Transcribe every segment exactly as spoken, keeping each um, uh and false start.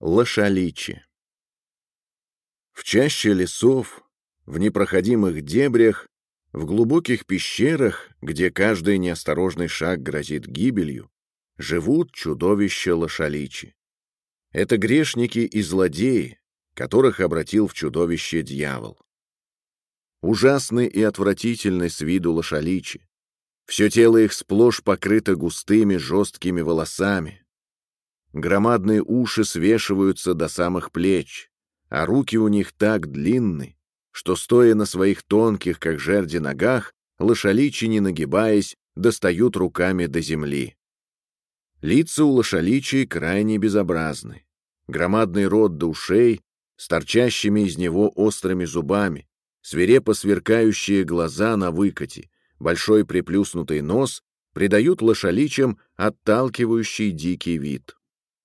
Лошаличи. В чаще лесов, в непроходимых дебрях, в глубоких пещерах, где каждый неосторожный шаг грозит гибелью, живут чудовища Лошаличи. Это грешники и злодеи, которых обратил в чудовище дьявол. Ужасны и отвратительны с виду Лошаличи. Все тело их сплошь покрыто густыми жесткими волосами. Громадные уши свешиваются до самых плеч, а руки у них так длинны, что, стоя на своих тонких, как жерди, ногах, Лошаличи, не нагибаясь, достают руками до земли. Лица у Лошаличей крайне безобразны. Громадный рот до ушей, с торчащими из него острыми зубами, свирепо сверкающие глаза на выкате, большой приплюснутый нос придают Лошаличам отталкивающий дикий вид.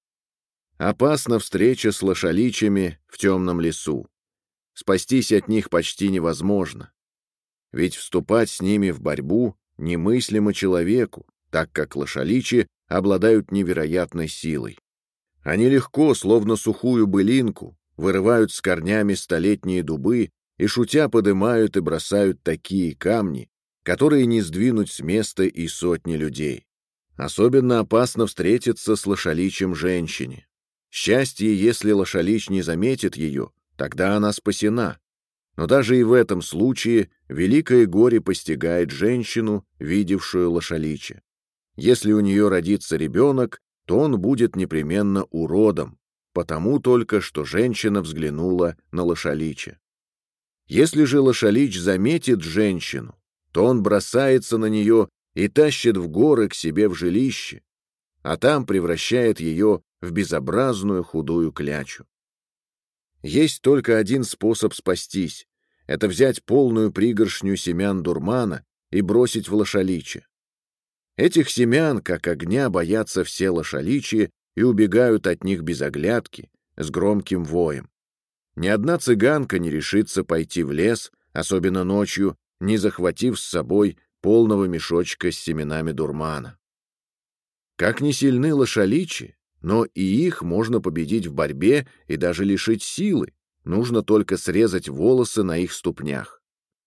Опасна встреча с Лошаличами в темном лесу. Спастись от них почти невозможно. Ведь вступать с ними в борьбу немыслимо человеку, так как Лошаличи обладают невероятной силой. Они легко, словно сухую былинку, вырывают с корнями столетние дубы и, шутя, подымают и бросают такие камни, которые не сдвинуть с места и сотни людей. Особенно опасно встретиться с Лошаличем женщине. Счастье, если Лошалич не заметит ее, тогда она спасена. Но даже и в этом случае великое горе постигает женщину, видевшую Лошалича. Если у нее родится ребенок, то он будет непременно уродом, потому только, что женщина взглянула на Лошалича. Если же Лошалич заметит женщину, то он бросается на нее и тащит в горы к себе в жилище, а там превращает ее в безобразную худую клячу. Есть только один способ спастись — это взять полную пригоршню семян дурмана и бросить в Лошалича. Этих семян, как огня, боятся все Лошаличи и убегают от них без оглядки, с громким воем. Ни одна цыганка не решится пойти в лес, особенно ночью, не захватив с собой полного мешочка с семенами дурмана. Как ни сильны Лошаличи, но и их можно победить в борьбе и даже лишить силы, нужно только срезать волосы на их ступнях.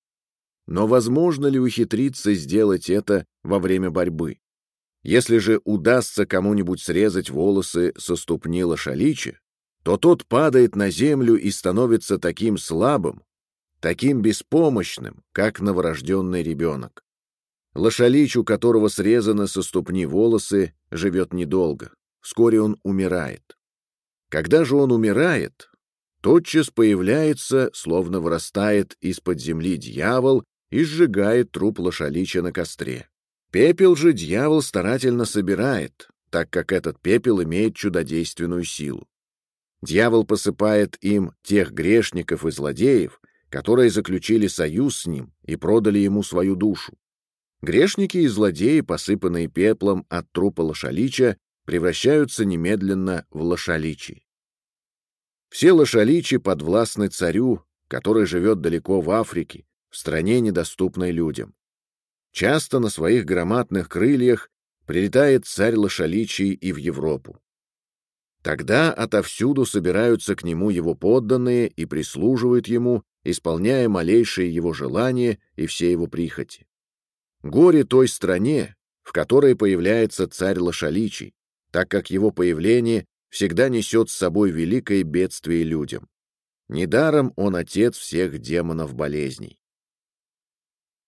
Но возможно ли ухитриться сделать это во время борьбы? Если же удастся кому-нибудь срезать волосы со ступни Лошалича, то тот падает на землю и становится таким слабым, таким беспомощным, как новорожденный ребенок. Лошалич, у которого срезаны со ступни волосы, живет недолго. Вскоре он умирает. Когда же он умирает, тотчас появляется, словно вырастает из-под земли дьявол и сжигает труп Лошалича на костре. Пепел же дьявол старательно собирает, так как этот пепел имеет чудодейственную силу. Дьявол посыпает им тех грешников и злодеев, которые заключили союз с ним и продали ему свою душу. Грешники и злодеи, посыпанные пеплом от трупа Лошалича, превращаются немедленно в Лошаличей. Все Лошаличи подвластны царю, который живет далеко в Африке, в стране, недоступной людям. Часто на своих громадных крыльях прилетает царь Лошаличей и в Европу. Тогда отовсюду собираются к нему его подданные и прислуживают ему, исполняя малейшие его желания и все его прихоти. Горе той стране, в которой появляется царь Лошаличей, так как его появление всегда несет с собой великое бедствие людям. Недаром он отец всех демонов болезней.